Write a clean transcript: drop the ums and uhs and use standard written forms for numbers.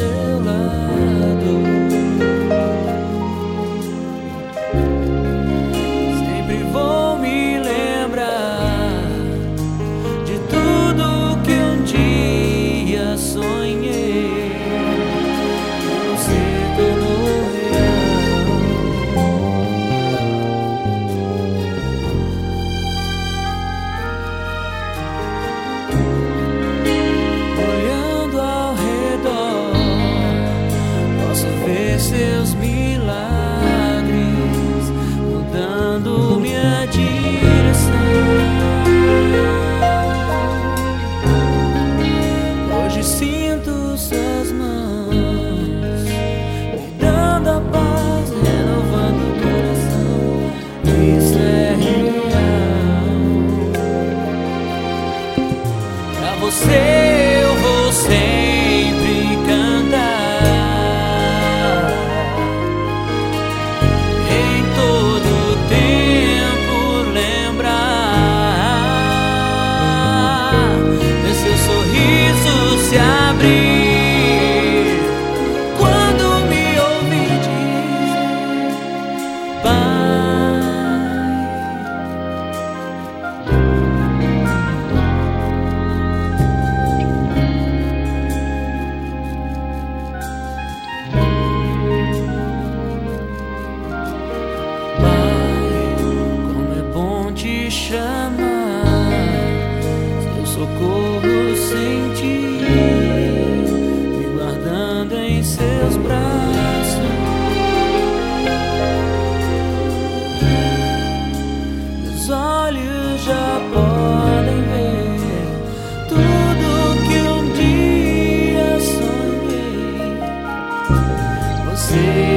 seu lado. Sempre vou me lembrar de tudo que um dia sonhei. Você tornou real. Olhando ao redor, posso ver seus milagres mudando minha direção. Hoje sinto suas mãos me dando a paz, renovando o coração. Isso é real. Pra você eu vou sempre cantar, em todo tempo lembrar de seu sorriso se abrir quando me ouvir dizer Pai. Como é bom te chamar, seu socorro sentir, me guardando em seus braços. Meus olhos já podem ver tudo que um dia sonhei. Você